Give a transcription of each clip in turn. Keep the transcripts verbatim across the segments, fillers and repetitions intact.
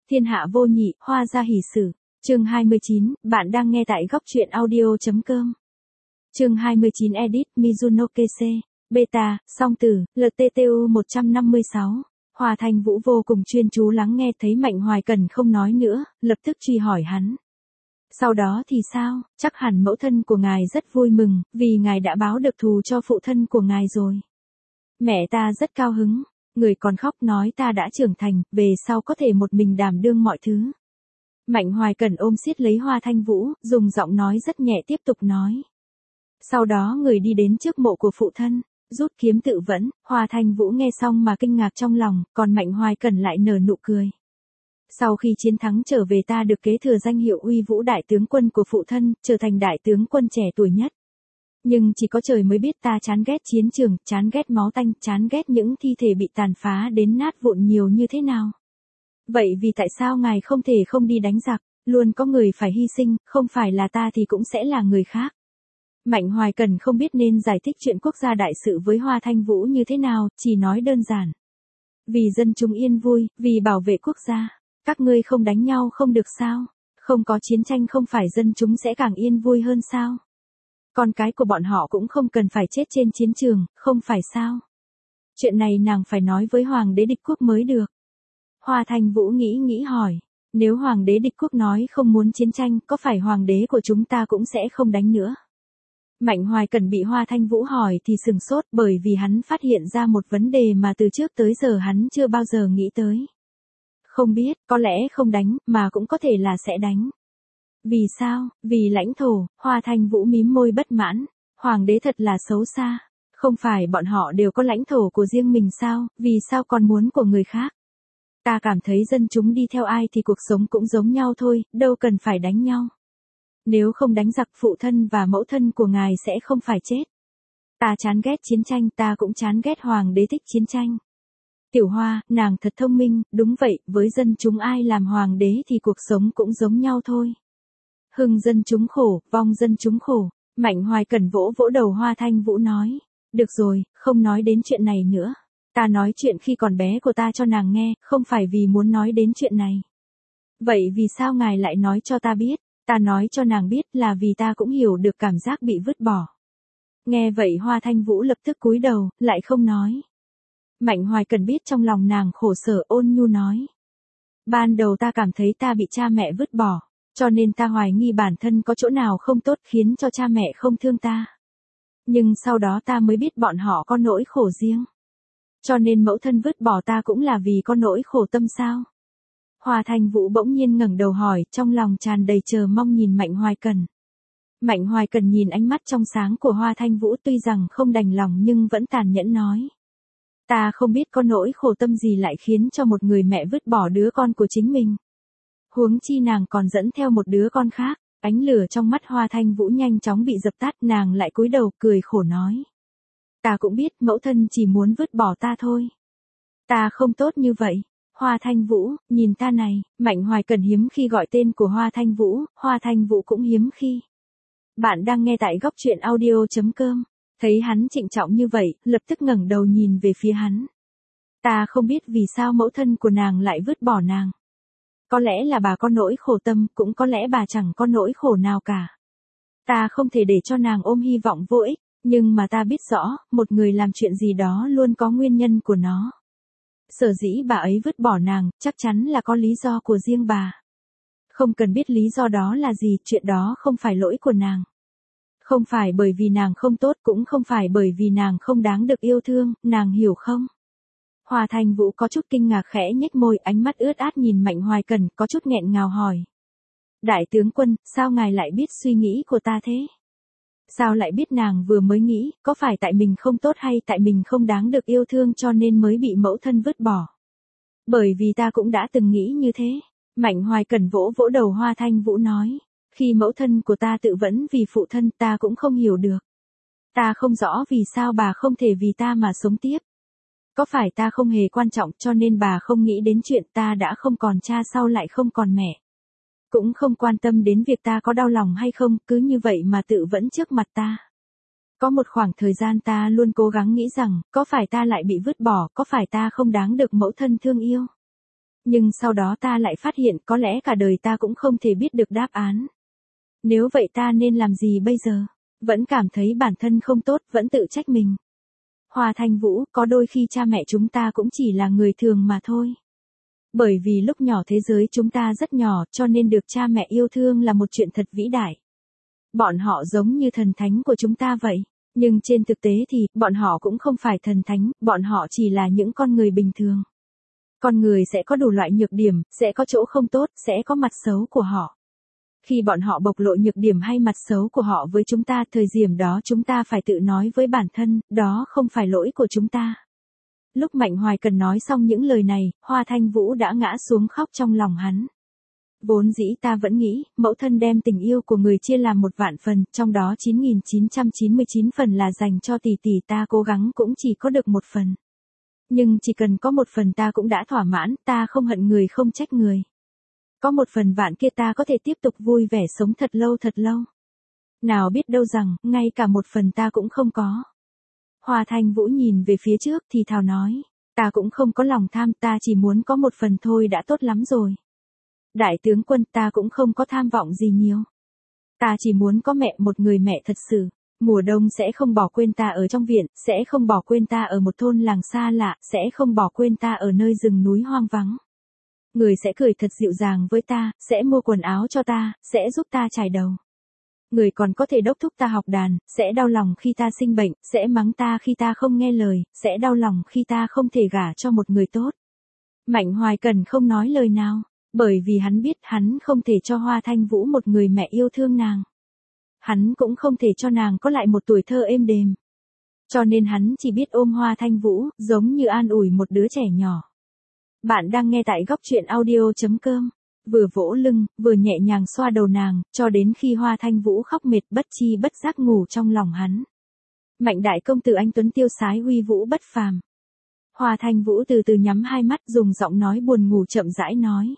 Thiên hạ vô nhị, hoa gia hỷ sử. Chương hai mươi chín, bạn đang nghe tại góc truyện audio.com. Chương hai mươi chín edit Mizuno Kese, beta, song tử, lờ tê tê u một trăm năm mươi sáu. Hoa Thanh Vũ vô cùng chuyên chú lắng nghe, thấy Mạnh Hoài Cần không nói nữa, lập tức truy hỏi hắn. Sau đó thì sao, chắc hẳn mẫu thân của ngài rất vui mừng, vì ngài đã báo được thù cho phụ thân của ngài rồi. Mẹ ta rất cao hứng, người còn khóc nói ta đã trưởng thành, về sau có thể một mình đảm đương mọi thứ. Mạnh Hoài Cần ôm siết lấy Hoa Thanh Vũ, dùng giọng nói rất nhẹ tiếp tục nói. Sau đó người đi đến trước mộ của phụ thân, rút kiếm tự vẫn. Hoa Thanh Vũ nghe xong mà kinh ngạc trong lòng, còn Mạnh Hoài Cần lại nở nụ cười. Sau khi chiến thắng trở về ta được kế thừa danh hiệu uy vũ đại tướng quân của phụ thân, trở thành đại tướng quân trẻ tuổi nhất. Nhưng chỉ có trời mới biết ta chán ghét chiến trường, chán ghét máu tanh, chán ghét những thi thể bị tàn phá đến nát vụn nhiều như thế nào. Vậy vì tại sao ngài không thể không đi đánh giặc, luôn có người phải hy sinh, không phải là ta thì cũng sẽ là người khác. Mạnh Hoài Cần không biết nên giải thích chuyện quốc gia đại sự với Hoa Thanh Vũ như thế nào, chỉ nói đơn giản. Vì dân chúng yên vui, vì bảo vệ quốc gia, các ngươi không đánh nhau không được sao, không có chiến tranh không phải dân chúng sẽ càng yên vui hơn sao. Con cái của bọn họ cũng không cần phải chết trên chiến trường, không phải sao. Chuyện này nàng phải nói với Hoàng đế địch quốc mới được. Hoa Thanh Vũ nghĩ nghĩ hỏi, nếu Hoàng đế địch quốc nói không muốn chiến tranh, có phải Hoàng đế của chúng ta cũng sẽ không đánh nữa? Mạnh Hoài Cần bị Hoa Thanh Vũ hỏi thì sừng sốt, bởi vì hắn phát hiện ra một vấn đề mà từ trước tới giờ hắn chưa bao giờ nghĩ tới. Không biết, có lẽ không đánh, mà cũng có thể là sẽ đánh. Vì sao? Vì lãnh thổ. Hoa Thanh Vũ mím môi bất mãn. Hoàng đế thật là xấu xa. Không phải bọn họ đều có lãnh thổ của riêng mình sao, vì sao còn muốn của người khác? Ta cảm thấy dân chúng đi theo ai thì cuộc sống cũng giống nhau thôi, đâu cần phải đánh nhau. Nếu không đánh giặc, phụ thân và mẫu thân của ngài sẽ không phải chết. Ta chán ghét chiến tranh, ta cũng chán ghét Hoàng đế thích chiến tranh. Tiểu Hoa, nàng thật thông minh, đúng vậy, với dân chúng ai làm hoàng đế thì cuộc sống cũng giống nhau thôi. Hưng dân chúng khổ, vong dân chúng khổ. Mạnh Hoài Cần vỗ vỗ đầu Hoa Thanh Vũ nói. Được rồi, không nói đến chuyện này nữa. Ta nói chuyện khi còn bé của ta cho nàng nghe, không phải vì muốn nói đến chuyện này. Vậy vì sao ngài lại nói cho ta biết? Ta nói cho nàng biết là vì ta cũng hiểu được cảm giác bị vứt bỏ. Nghe vậy Hoa Thanh Vũ lập tức cúi đầu, lại không nói. Mạnh Hoài Cần biết trong lòng nàng khổ sở, ôn nhu nói. Ban đầu ta cảm thấy ta bị cha mẹ vứt bỏ, cho nên ta hoài nghi bản thân có chỗ nào không tốt khiến cho cha mẹ không thương ta. Nhưng sau đó ta mới biết bọn họ có nỗi khổ riêng. Cho nên mẫu thân vứt bỏ ta cũng là vì có nỗi khổ tâm sao? Hoa Thanh Vũ bỗng nhiên ngẩng đầu hỏi, trong lòng tràn đầy chờ mong nhìn Mạnh Hoài Cần. Mạnh Hoài Cần nhìn ánh mắt trong sáng của Hoa Thanh Vũ, tuy rằng không đành lòng nhưng vẫn tàn nhẫn nói. Ta không biết có nỗi khổ tâm gì lại khiến cho một người mẹ vứt bỏ đứa con của chính mình. Huống chi nàng còn dẫn theo một đứa con khác. Ánh lửa trong mắt Hoa Thanh Vũ nhanh chóng bị dập tắt, nàng lại cúi đầu cười khổ nói. Ta cũng biết mẫu thân chỉ muốn vứt bỏ ta thôi. Ta không tốt như vậy. Hoa Thanh Vũ, nhìn ta này. Mạnh Hoài Cần hiếm khi gọi tên của Hoa Thanh Vũ, Hoa Thanh Vũ cũng hiếm khi. Bạn đang nghe tại góc truyện audio.com. Thấy hắn trịnh trọng như vậy, lập tức ngẩng đầu nhìn về phía hắn. Ta không biết vì sao mẫu thân của nàng lại vứt bỏ nàng. Có lẽ là bà có nỗi khổ tâm, cũng có lẽ bà chẳng có nỗi khổ nào cả. Ta không thể để cho nàng ôm hy vọng vô ích, nhưng mà ta biết rõ, một người làm chuyện gì đó luôn có nguyên nhân của nó. Sở dĩ bà ấy vứt bỏ nàng, chắc chắn là có lý do của riêng bà. Không cần biết lý do đó là gì, chuyện đó không phải lỗi của nàng. Không phải bởi vì nàng không tốt, cũng không phải bởi vì nàng không đáng được yêu thương, nàng hiểu không? Hoa Thanh Vũ có chút kinh ngạc khẽ nhếch môi, ánh mắt ướt át nhìn Mạnh Hoài Cần, có chút nghẹn ngào hỏi. Đại tướng quân, sao ngài lại biết suy nghĩ của ta thế? Sao lại biết nàng vừa mới nghĩ, có phải tại mình không tốt hay tại mình không đáng được yêu thương cho nên mới bị mẫu thân vứt bỏ? Bởi vì ta cũng đã từng nghĩ như thế. Mạnh Hoài Cần vỗ vỗ đầu Hoa Thanh Vũ nói. Khi mẫu thân của ta tự vẫn vì phụ thân, ta cũng không hiểu được. Ta không rõ vì sao bà không thể vì ta mà sống tiếp. Có phải ta không hề quan trọng cho nên bà không nghĩ đến chuyện ta đã không còn cha sau lại không còn mẹ. Cũng không quan tâm đến việc ta có đau lòng hay không, cứ như vậy mà tự vẫn trước mặt ta. Có một khoảng thời gian ta luôn cố gắng nghĩ rằng, có phải ta lại bị vứt bỏ, có phải ta không đáng được mẫu thân thương yêu. Nhưng sau đó ta lại phát hiện có lẽ cả đời ta cũng không thể biết được đáp án. Nếu vậy ta nên làm gì bây giờ? Vẫn cảm thấy bản thân không tốt, vẫn tự trách mình. Hoa Thanh Vũ, có đôi khi cha mẹ chúng ta cũng chỉ là người thường mà thôi. Bởi vì lúc nhỏ thế giới chúng ta rất nhỏ, cho nên được cha mẹ yêu thương là một chuyện thật vĩ đại. Bọn họ giống như thần thánh của chúng ta vậy. Nhưng trên thực tế thì, bọn họ cũng không phải thần thánh, bọn họ chỉ là những con người bình thường. Con người sẽ có đủ loại nhược điểm, sẽ có chỗ không tốt, sẽ có mặt xấu của họ. Khi bọn họ bộc lộ nhược điểm hay mặt xấu của họ với chúng ta, thời điểm đó chúng ta phải tự nói với bản thân, đó không phải lỗi của chúng ta. Lúc Mạnh Hoài Cần nói xong những lời này, Hoa Thanh Vũ đã ngã xuống khóc trong lòng hắn. Vốn dĩ ta vẫn nghĩ, mẫu thân đem tình yêu của người chia làm một vạn phần, trong đó chín nghìn chín trăm chín mươi chín phần là dành cho tỷ tỷ, ta cố gắng cũng chỉ có được một phần. Nhưng chỉ cần có một phần ta cũng đã thỏa mãn, ta không hận người không trách người. Có một phần vạn kia ta có thể tiếp tục vui vẻ sống thật lâu thật lâu. Nào biết đâu rằng, ngay cả một phần ta cũng không có. Hoa Thanh Vũ nhìn về phía trước thì thào nói, ta cũng không có lòng tham, ta chỉ muốn có một phần thôi đã tốt lắm rồi. Đại tướng quân, ta cũng không có tham vọng gì nhiều. Ta chỉ muốn có mẹ, một người mẹ thật sự. Mùa đông sẽ không bỏ quên ta ở trong viện, sẽ không bỏ quên ta ở một thôn làng xa lạ, sẽ không bỏ quên ta ở nơi rừng núi hoang vắng. Người sẽ cười thật dịu dàng với ta, sẽ mua quần áo cho ta, sẽ giúp ta chải đầu. Người còn có thể đốc thúc ta học đàn, sẽ đau lòng khi ta sinh bệnh, sẽ mắng ta khi ta không nghe lời, sẽ đau lòng khi ta không thể gả cho một người tốt. Mạnh Hoài Cần không nói lời nào, bởi vì hắn biết hắn không thể cho Hoa Thanh Vũ một người mẹ yêu thương nàng. Hắn cũng không thể cho nàng có lại một tuổi thơ êm đềm. Cho nên hắn chỉ biết ôm Hoa Thanh Vũ, giống như an ủi một đứa trẻ nhỏ. Bạn đang nghe tại góc truyện audio.com. Vừa vỗ lưng, vừa nhẹ nhàng xoa đầu nàng, cho đến khi Hoa Thanh Vũ khóc mệt bất chi bất giác ngủ trong lòng hắn. Mạnh đại công tử anh tuấn tiêu sái uy vũ bất phàm. Hoa Thanh Vũ từ từ nhắm hai mắt, dùng giọng nói buồn ngủ chậm rãi nói.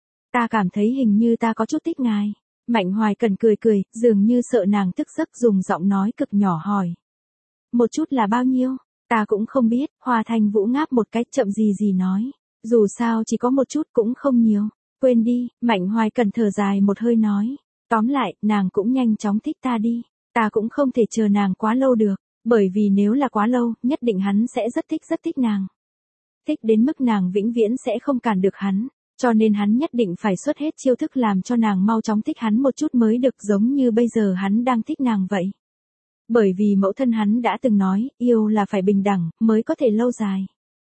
Ta cảm thấy hình như ta có chút thích ngài. Mạnh Hoài Cần cười cười, dường như sợ nàng thức giấc, dùng giọng nói cực nhỏ hỏi. Một chút là bao nhiêu? Ta cũng không biết. Hoa Thanh Vũ ngáp một cái, chậm gì gì nói. Dù sao chỉ có một chút cũng không nhiều. Quên đi. Mạnh Hoài Cần thở dài một hơi nói. Tóm lại, nàng cũng nhanh chóng thích ta đi. Ta cũng không thể chờ nàng quá lâu được. Bởi vì nếu là quá lâu, nhất định hắn sẽ rất thích rất thích nàng. Thích đến mức nàng vĩnh viễn sẽ không cản được hắn. Cho nên hắn nhất định phải xuất hết chiêu thức làm cho nàng mau chóng thích hắn một chút mới được, giống như bây giờ hắn đang thích nàng vậy. Bởi vì mẫu thân hắn đã từng nói, yêu là phải bình đẳng, mới có thể lâu dài.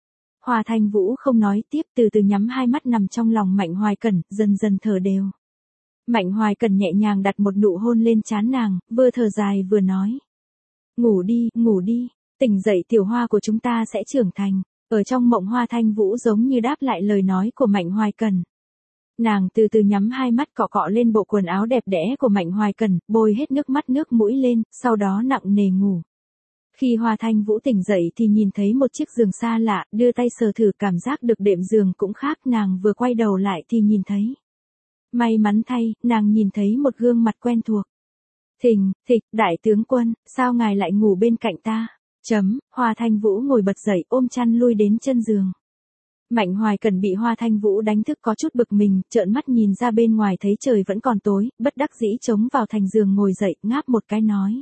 Hoa Thanh Vũ không nói tiếp, từ từ nhắm hai mắt nằm trong lòng Mạnh Hoài Cần, dần dần thở đều. Mạnh Hoài Cần nhẹ nhàng đặt một nụ hôn lên trán nàng, vừa thở dài vừa nói. Ngủ đi, ngủ đi, tỉnh dậy tiểu hoa của chúng ta sẽ trưởng thành. Ở trong mộng Hoa Thanh Vũ giống như đáp lại lời nói của Mạnh Hoài Cần. Nàng từ từ nhắm hai mắt, cọ cọ lên bộ quần áo đẹp đẽ của Mạnh Hoài Cần, bôi hết nước mắt nước mũi lên, sau đó nặng nề ngủ. Khi Hoa Thanh Vũ tỉnh dậy thì nhìn thấy một chiếc giường xa lạ, đưa tay sờ thử cảm giác được đệm giường cũng khác, nàng vừa quay đầu lại thì nhìn thấy. May mắn thay, nàng nhìn thấy một gương mặt quen thuộc. Thình, thịch, đại tướng quân, sao ngài lại ngủ bên cạnh ta? Chấm, Hoa Thanh Vũ ngồi bật dậy, ôm chăn lui đến chân giường. Mạnh Hoài Cần bị Hoa Thanh Vũ đánh thức có chút bực mình, trợn mắt nhìn ra bên ngoài thấy trời vẫn còn tối, bất đắc dĩ chống vào thành giường ngồi dậy, ngáp một cái nói.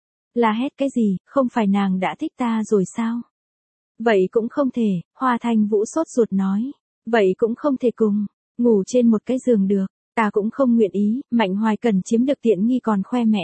La hét cái gì, không phải nàng đã thích ta rồi sao? Vậy cũng không thể, Hoa Thanh Vũ sốt ruột nói. Vậy cũng không thể cùng, ngủ trên một cái giường được, ta cũng không nguyện ý. Mạnh Hoài Cần chiếm được tiện nghi còn khoe mẽ.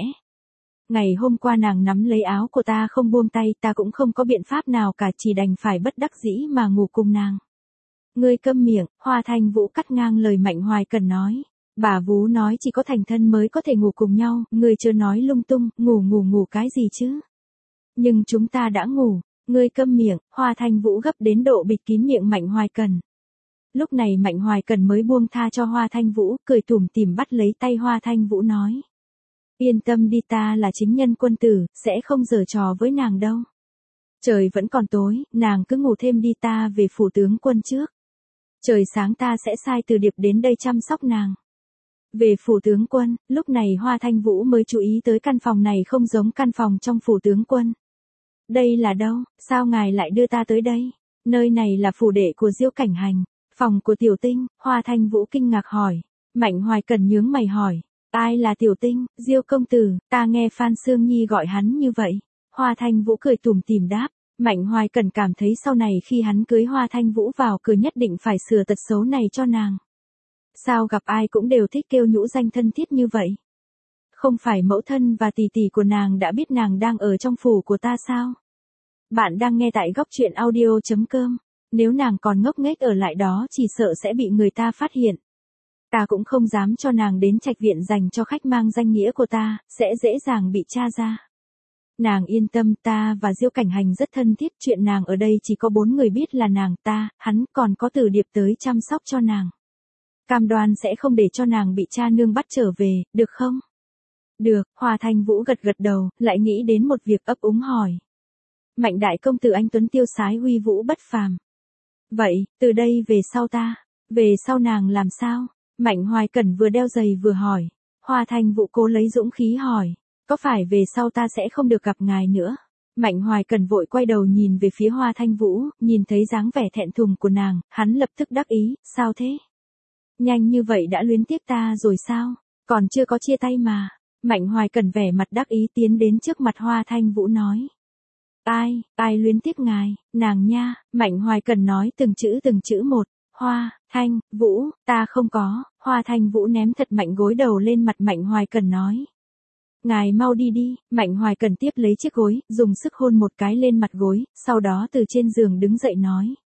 Ngày hôm qua nàng nắm lấy áo của ta không buông tay, ta cũng không có biện pháp nào cả, chỉ đành phải bất đắc dĩ mà ngủ cùng nàng. Ngươi câm miệng, Hoa Thanh Vũ cắt ngang lời Mạnh Hoài Cần nói. Bà vú nói chỉ có thành thân mới có thể ngủ cùng nhau, ngươi chưa nói lung tung, ngủ ngủ ngủ cái gì chứ? Nhưng chúng ta đã ngủ, ngươi câm miệng. Hoa Thanh Vũ gấp đến độ bịt kín miệng Mạnh Hoài Cần. Lúc này Mạnh Hoài Cần mới buông tha cho Hoa Thanh Vũ, cười tủm tỉm bắt lấy tay Hoa Thanh Vũ nói. Yên tâm đi, ta là chính nhân quân tử, sẽ không giở trò với nàng đâu. Trời vẫn còn tối, nàng cứ ngủ thêm đi, ta về phủ tướng quân trước. Trời sáng ta sẽ sai Từ Điệp đến đây chăm sóc nàng. Về phủ tướng quân, lúc này Hoa Thanh Vũ mới chú ý tới căn phòng này không giống căn phòng trong phủ tướng quân. Đây là đâu, sao ngài lại đưa ta tới đây? Nơi này là phủ đệ của Diêu Cảnh Hành. Phòng của Tiểu Tinh, Hoa Thanh Vũ kinh ngạc hỏi. Mạnh Hoài Cần nhướng mày hỏi. Ai là Tiểu Tinh? Diêu công tử, ta nghe Phan Sương Nhi gọi hắn như vậy. Hoa Thanh Vũ cười tủm tỉm đáp. Mạnh Hoài Cần cảm thấy sau này khi hắn cưới Hoa Thanh Vũ vào cửa nhất định phải sửa tật xấu này cho nàng. Sao gặp ai cũng đều thích kêu nhũ danh thân thiết như vậy? Không phải mẫu thân và tỷ tỷ của nàng đã biết nàng đang ở trong phủ của ta sao? Bạn đang nghe tại góc truyện audio chấm com. Nếu nàng còn ngốc nghếch ở lại đó chỉ sợ sẽ bị người ta phát hiện. Ta cũng không dám cho nàng đến trạch viện dành cho khách mang danh nghĩa của ta, sẽ dễ dàng bị tra ra. Nàng yên tâm, ta và Diêu Cảnh Hành rất thân thiết, chuyện nàng ở đây chỉ có bốn người biết là nàng, ta, hắn, còn có Từ Điệp tới chăm sóc cho nàng. Cam đoan sẽ không để cho nàng bị cha nương bắt trở về, được không? Được, Hoa Thanh Vũ gật gật đầu, lại nghĩ đến một việc ấp úng hỏi. Mạnh đại công tử anh tuấn tiêu sái uy vũ bất phàm. Vậy, từ đây về sau ta, về sau nàng làm sao? Mạnh Hoài Cẩn vừa đeo giày vừa hỏi. Hoa Thanh Vũ cố lấy dũng khí hỏi. Có phải về sau ta sẽ không được gặp ngài nữa? Mạnh Hoài Cẩn vội quay đầu nhìn về phía Hoa Thanh Vũ, nhìn thấy dáng vẻ thẹn thùng của nàng, hắn lập tức đắc ý, sao thế? Nhanh như vậy đã luyến tiếc ta rồi sao? Còn chưa có chia tay mà. Mạnh Hoài Cẩn vẻ mặt đắc ý tiến đến trước mặt Hoa Thanh Vũ nói. Ai, ai luyến tiếc ngài, nàng nha, Mạnh Hoài Cẩn nói từng chữ từng chữ một. Hoa, Thanh, Vũ, ta không có. Hoa Thanh Vũ ném thật mạnh gối đầu lên mặt Mạnh Hoài Cẩn nói. Ngài mau đi đi. Mạnh Hoài Cẩn tiếp lấy chiếc gối, dùng sức hôn một cái lên mặt gối, sau đó từ trên giường đứng dậy nói.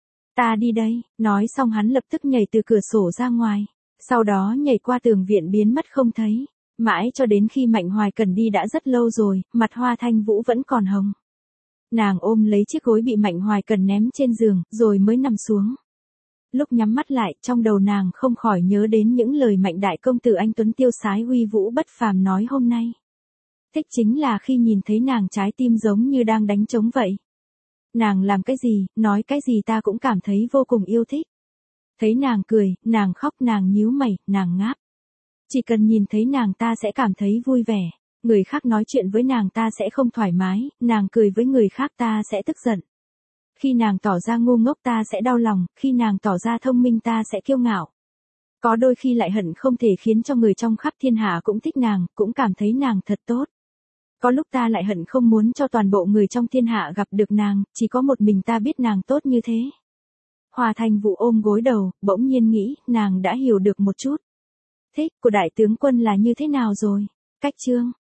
Ta đi đây, nói xong hắn lập tức nhảy từ cửa sổ ra ngoài, sau đó nhảy qua tường viện biến mất không thấy, mãi cho đến khi Mạnh Hoài Cẩn đi đã rất lâu rồi, mặt Hoa Thanh Vũ vẫn còn hồng. Nàng ôm lấy chiếc gối bị Mạnh Hoài Cẩn ném trên giường, rồi mới nằm xuống. Lúc nhắm mắt lại, trong đầu nàng không khỏi nhớ đến những lời Mạnh đại công tử anh tuấn tiêu sái uy vũ bất phàm nói hôm nay. Thích chính là khi nhìn thấy nàng trái tim giống như đang đánh trống vậy. Nàng làm cái gì, nói cái gì ta cũng cảm thấy vô cùng yêu thích. Thấy nàng cười, nàng khóc, nàng nhíu mày, nàng ngáp. Chỉ cần nhìn thấy nàng ta sẽ cảm thấy vui vẻ. Người khác nói chuyện với nàng ta sẽ không thoải mái, nàng cười với người khác ta sẽ tức giận. Khi nàng tỏ ra ngu ngốc ta sẽ đau lòng, khi nàng tỏ ra thông minh ta sẽ kiêu ngạo. Có đôi khi lại hận không thể khiến cho người trong khắp thiên hạ cũng thích nàng, cũng cảm thấy nàng thật tốt. Có lúc ta lại hận không muốn cho toàn bộ người trong thiên hạ gặp được nàng, chỉ có một mình ta biết nàng tốt như thế. Hoa Thanh Vũ ôm gối đầu, bỗng nhiên nghĩ, nàng đã hiểu được một chút. Thích của đại tướng quân là như thế nào rồi? Cách chương